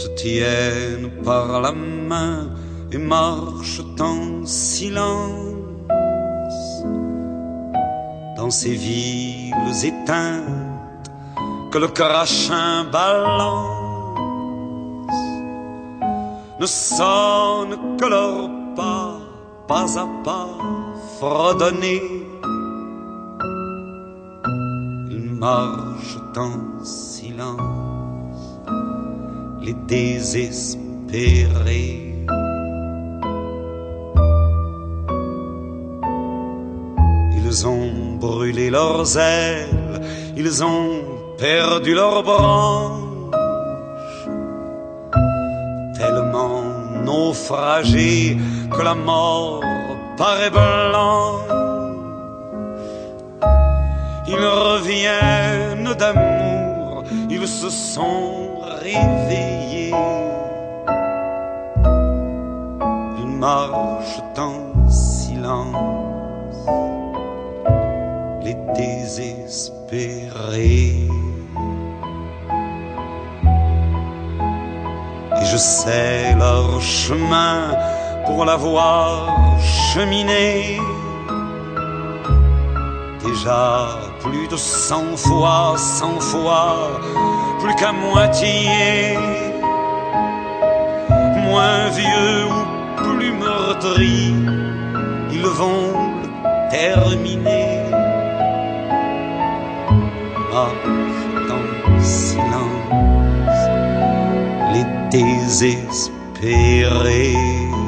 se tiennent par la main et marchent en silence dans ces villes éteintes que le crachin balance. Ne sonne que leurs pas à pas fredonnés. Ils marchent en silence, les désespérés. Ils ont brûlé leurs ailes, ils ont perdu leurs branches, tellement naufragés que la mort paraît blanche. Ils reviennent d'amour, ils se sont réveillés. Ils marchent en silence, les désespérés. Et je sais leur chemin pour l'avoir cheminé déjà plus de 100 fois, plus qu'à moitié, moins vieux ou plus meurtris, ils vont le terminer. Marchent en silence, les désespérés.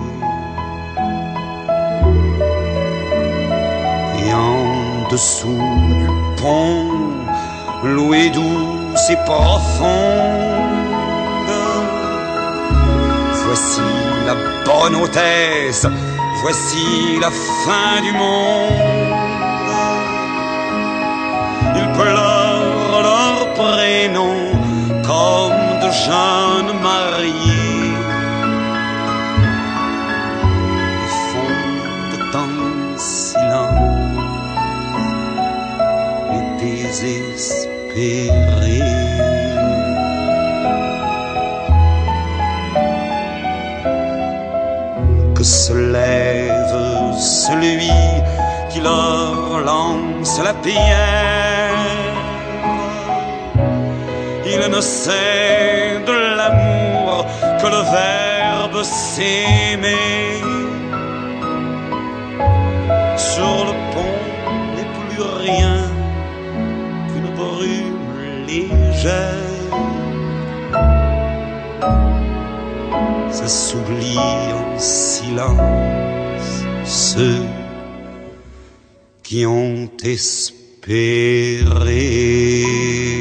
Et en dessous du pont, l'eau est douce et profonde. Voici la bonne hôtesse, voici la fin du monde. Ils pleurent leur prénom comme de jeunes mariés. Ils fondent en silence, les désespérés. Que se lève celui qui leur lance la pierre. Il ne sait de l'amour que le verbe s'aimer. Sur le pont n'est plus rien qu'une brume légère. Ça s'oublie en silence, ceux qui ont espéré.